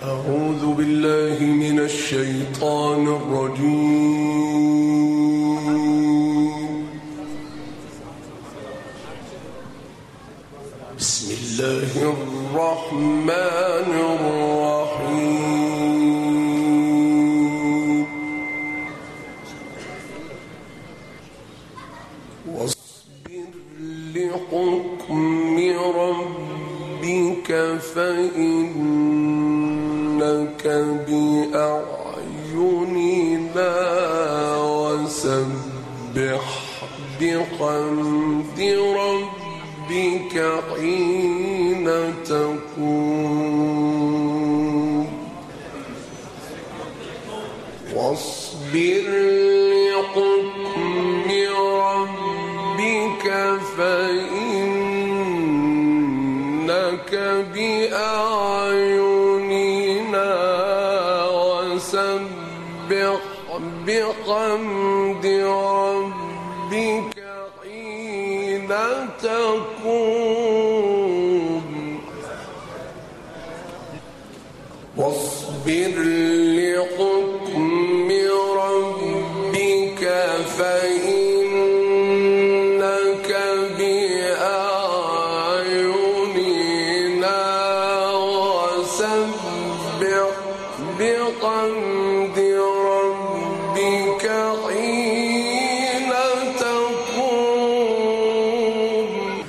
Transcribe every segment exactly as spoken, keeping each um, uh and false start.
أعوذ بالله من الشيطان الرجيم. بسم الله الرحمن الرحيم. واصبر لحكم ربك فإنك بأعيننا وسبح بحمد ربك حين تقوم. واصبر لحكم ربك فإنك بأعيننا وسبح بحمد ربك حين تقوم. واصبر لحكم ربك فإنك بأعيننا وسبح بحمد ربك حين تقوم.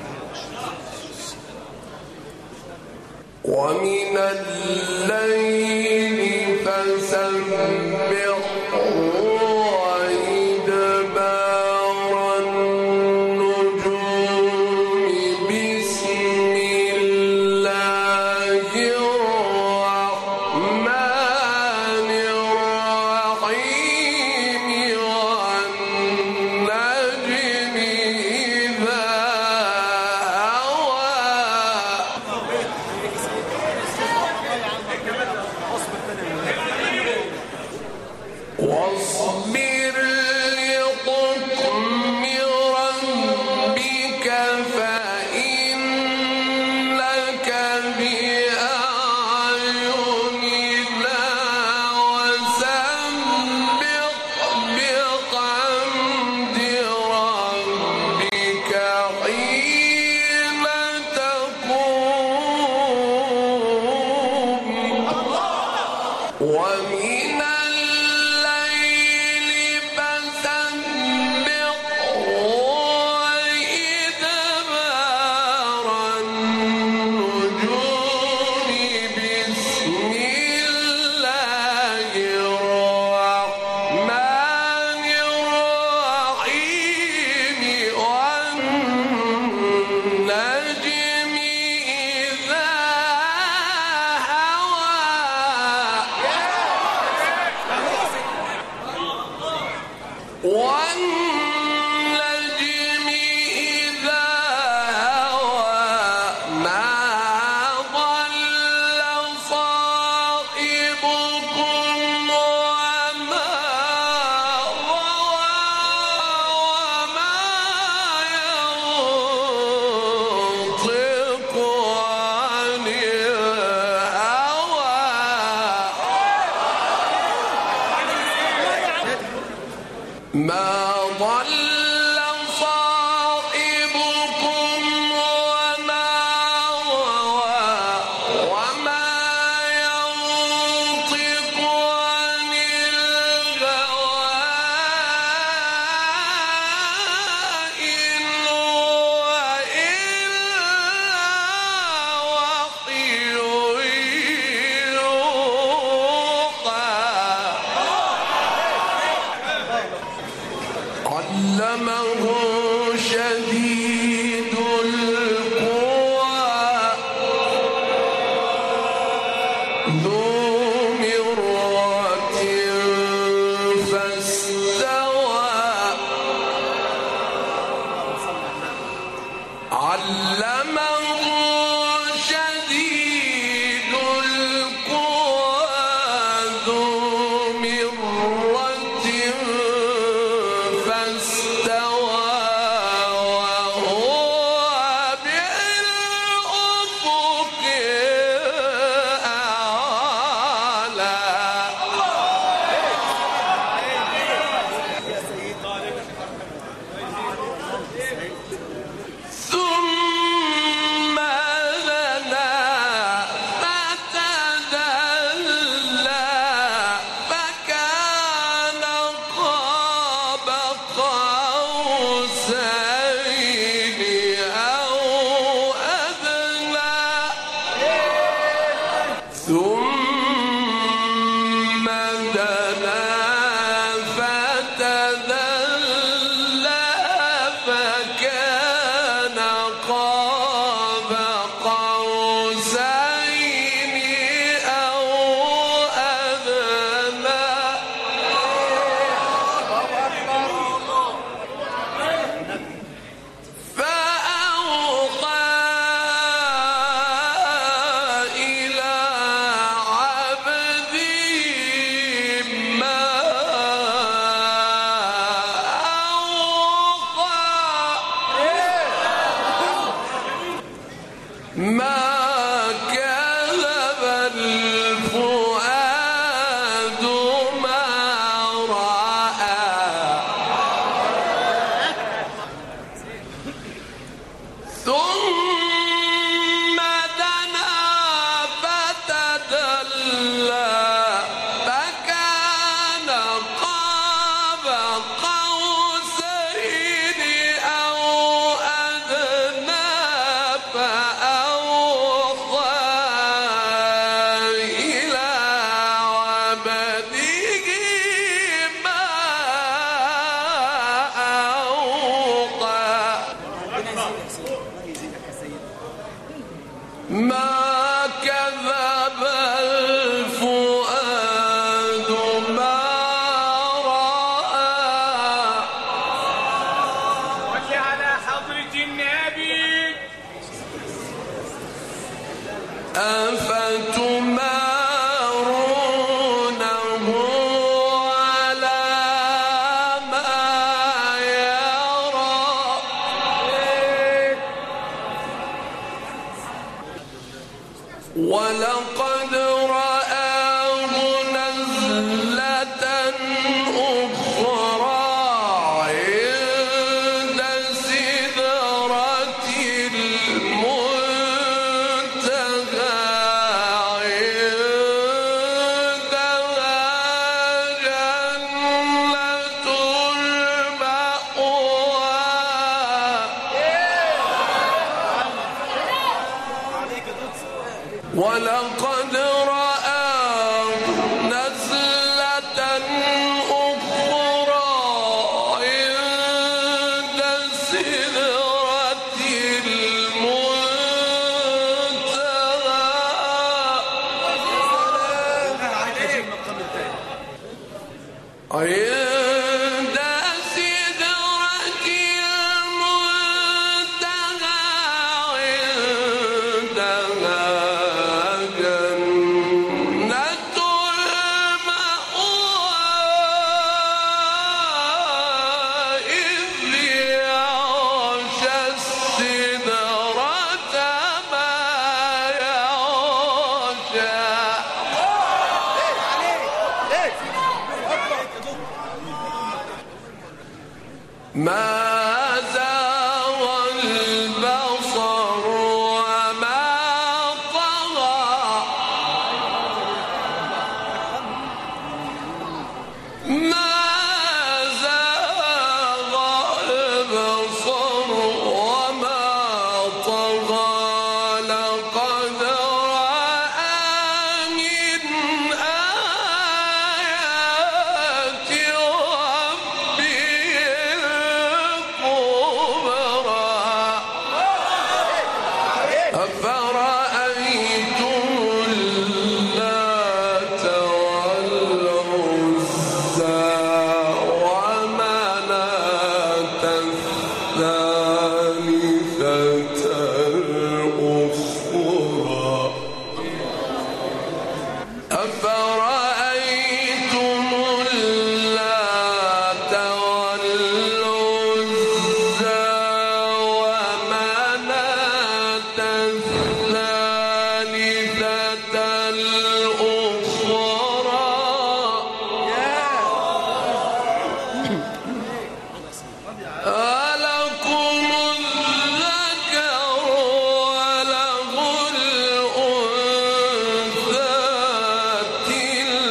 ومن الليل فسبحه وإدبار النجوم. بسم الله الرحمن الرحيم. والنجم إذا هوى. واصبر لحكم ربك فإنك بأعيننا وسبح بحمد ربك حين تقوم. ومن الليل فسبحه وإدبار النجوم. بسم الله الرحمن الرحيم. والنجم إذا هوى. والنجم إذا هوى. ما ضل صاحبكم وما غوى. وما ينطق عن الهوى. ما ضل صاحبكم وما غوى. وما ينطق عن الهوى. إن هو إلا وحي يوحى. علمه شديد القوى ذو مرة فاستوى. علمه شديد القوى ذو مرة فاستوى. وهو بالأفق ثم دنا فتدلى فكان قاب قوسين أو أدنى فأوحى إلى عبده ما أوحى ما كذب الفؤاد ما رأى ثم دنا فتدلى فكان قاب قوسين أو أدنى فأوحى إلى عبده ما أوحى ما كذب الفؤاد ما رأى صل على حضرة النبي. أفتمارونه على ما يرى ولقد رآه نزلة أخرى عند سدرة المنتهى عندها جنة المأوى ولقد رآه نزلة أخرى عند سدرة المنتهى عند سدرة المنتهى عندها جنة المأوى إذ يغشى السدرة ما يغشى ما زاغ البصر وما طغى ما زاغ البصر وما طغى لقد رأى من آيات ربه الكبرى أفرأيتم اللات والعزى ومناة الثالثة الأخرى أفرأيتم اللات والعزى ومناة الثالثة الأخرى ألكم الذكر وله الأنثى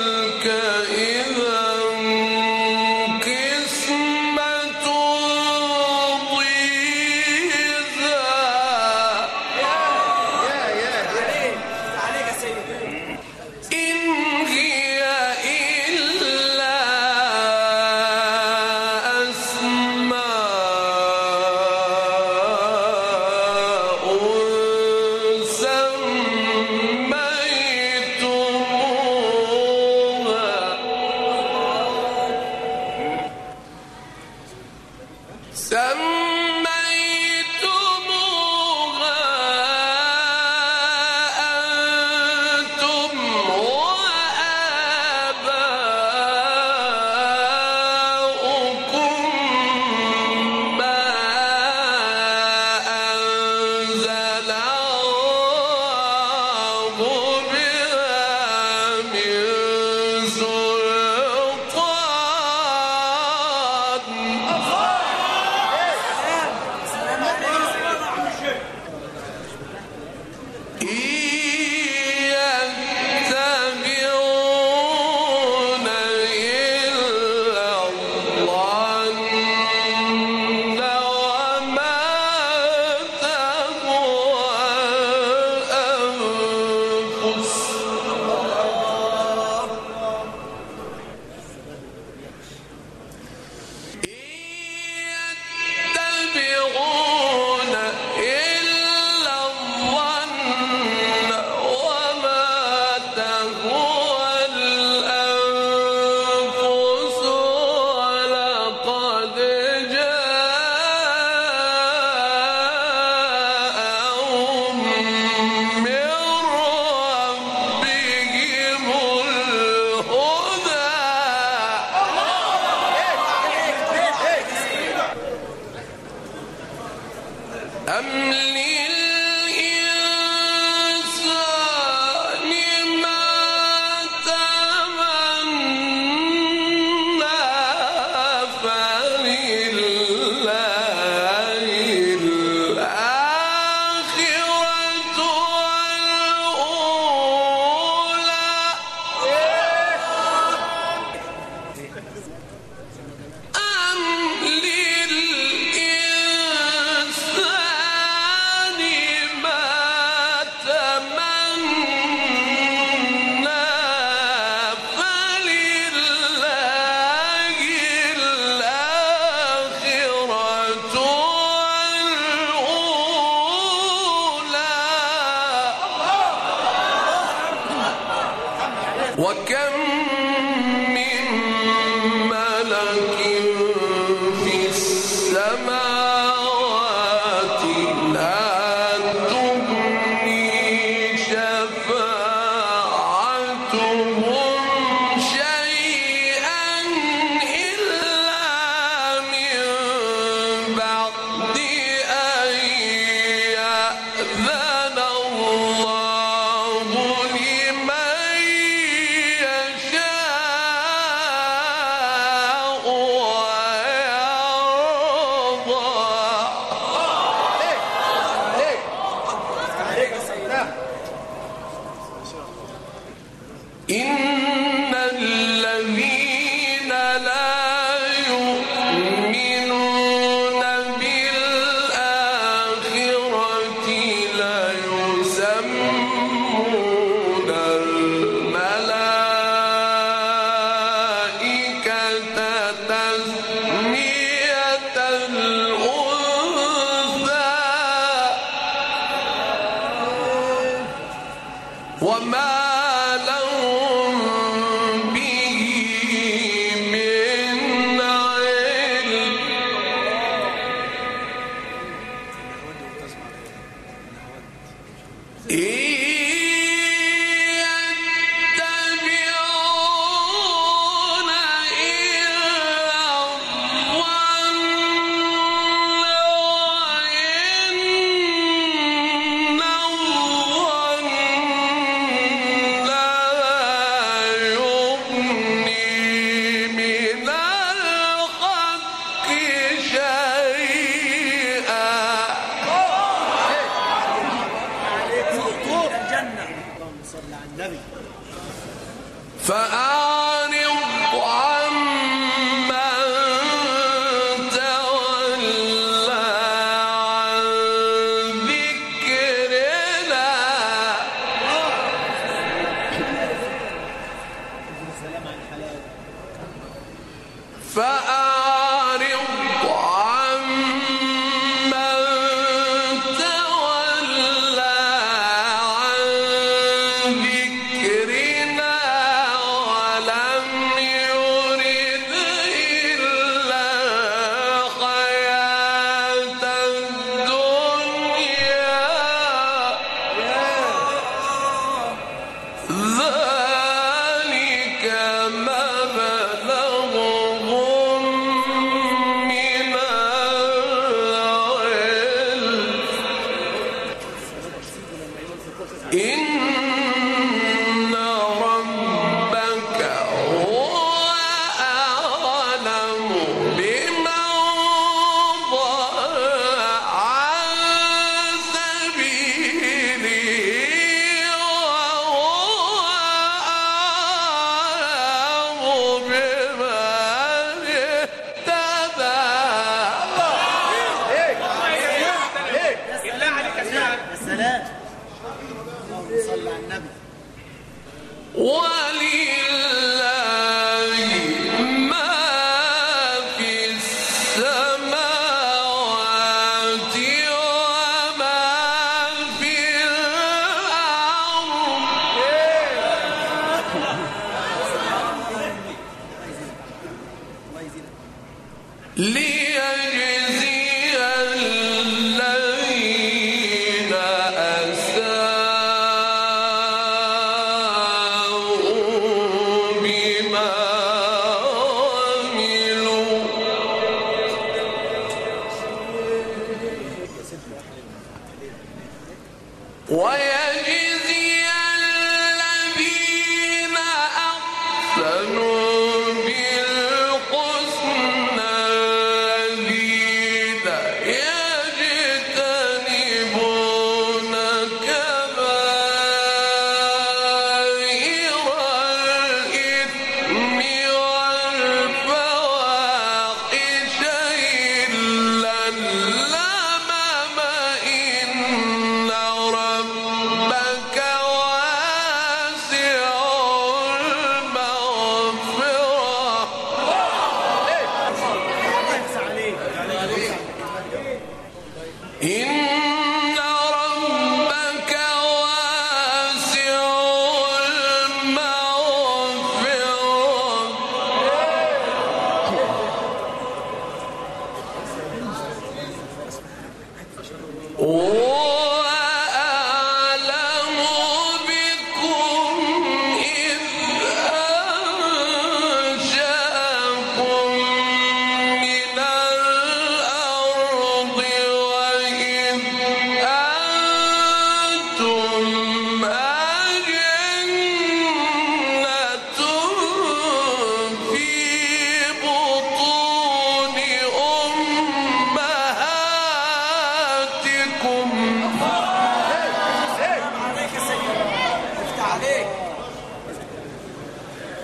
وكم من ملك في السماوات لا تغني شفاعتهم شيئا إلا من بعد أن يأذن الله لمن يشاء ويرضى. إن الذين لا يؤمنون بالآخرة ليسمون الملائكة تسمية الأنثى وما لهم به من علم. إن يتبعون إلا الظن وإن الظن لا يغني من الحق شيئا. فأعرض عمن تولى عن ذكرنا فأعرض عمن تولى عن ذكرنا ولم يرد إلا حياة الدنيا ذلك مبلغهم من العلم. إن ربك هو أعلم بمن ضل عن سبيله وهو أعلم بمن اهتدى. بالله عليك يا سعد. يا سلام. اللهم صل على النبي. ولله ما في السماوات وما في الأرض ليجزي الذين أساءوا بما عملوا ويجزي الذين أحسنوا بالحسنى الذين يجتنبون كبائر الإثم والفواحش إلا اللمم إن ربك واسع المغفرة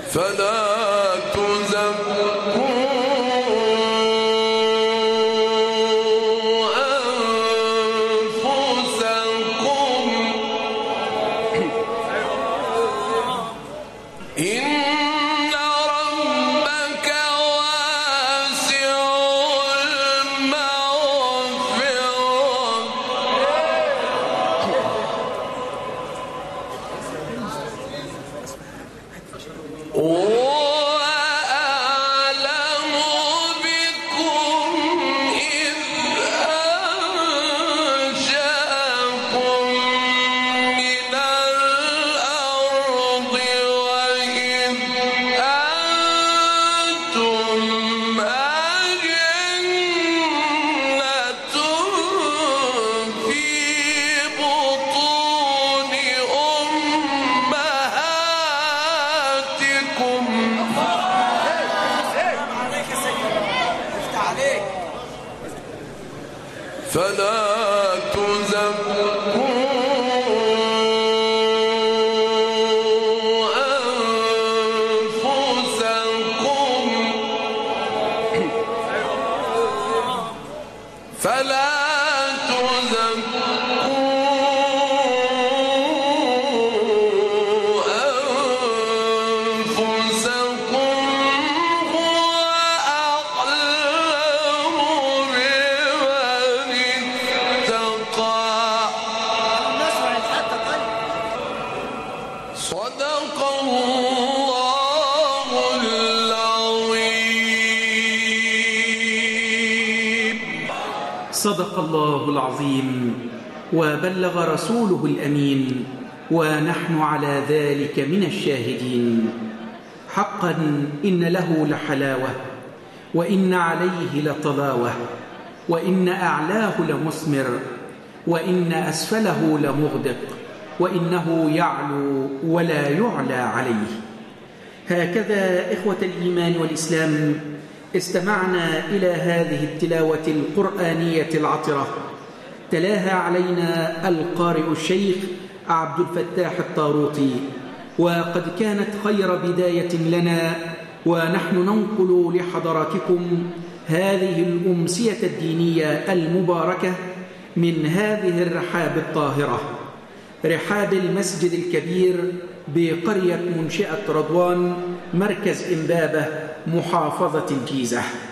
فلا تزكوا أنفسكم إن ربك واسع المغفرة وأعلم بكم إذ أنشأكم من الأرض وإذ أنتم أجنة في بطون أمهاتكم فلا تزكوا أنفسكم فلا تزكوا أنفسكم هو أعلم بمن اتقى صدق الله العظيم. صدق الله العظيم وبلغ رسوله الأمين ونحن على ذلك من الشاهدين. حقا إن له لحلاوة وإن عليه لطلاوة وإن أعلاه لمثمر وإن أسفله لمغدق وإنه يعلو ولا يعلى عليه. هكذا إخوة الإيمان والإسلام استمعنا إلى هذه التلاوة القرآنية العطرة تلاها علينا القارئ الشيخ عبد الفتاح الطاروطي، وقد كانت خير بداية لنا ونحن ننقل لحضراتكم هذه الأمسية الدينية المباركة من هذه الرحاب الطاهرة، رحاب المسجد الكبير بقرية منشئة رضوان مركز إمبابة محافظة الجيزة.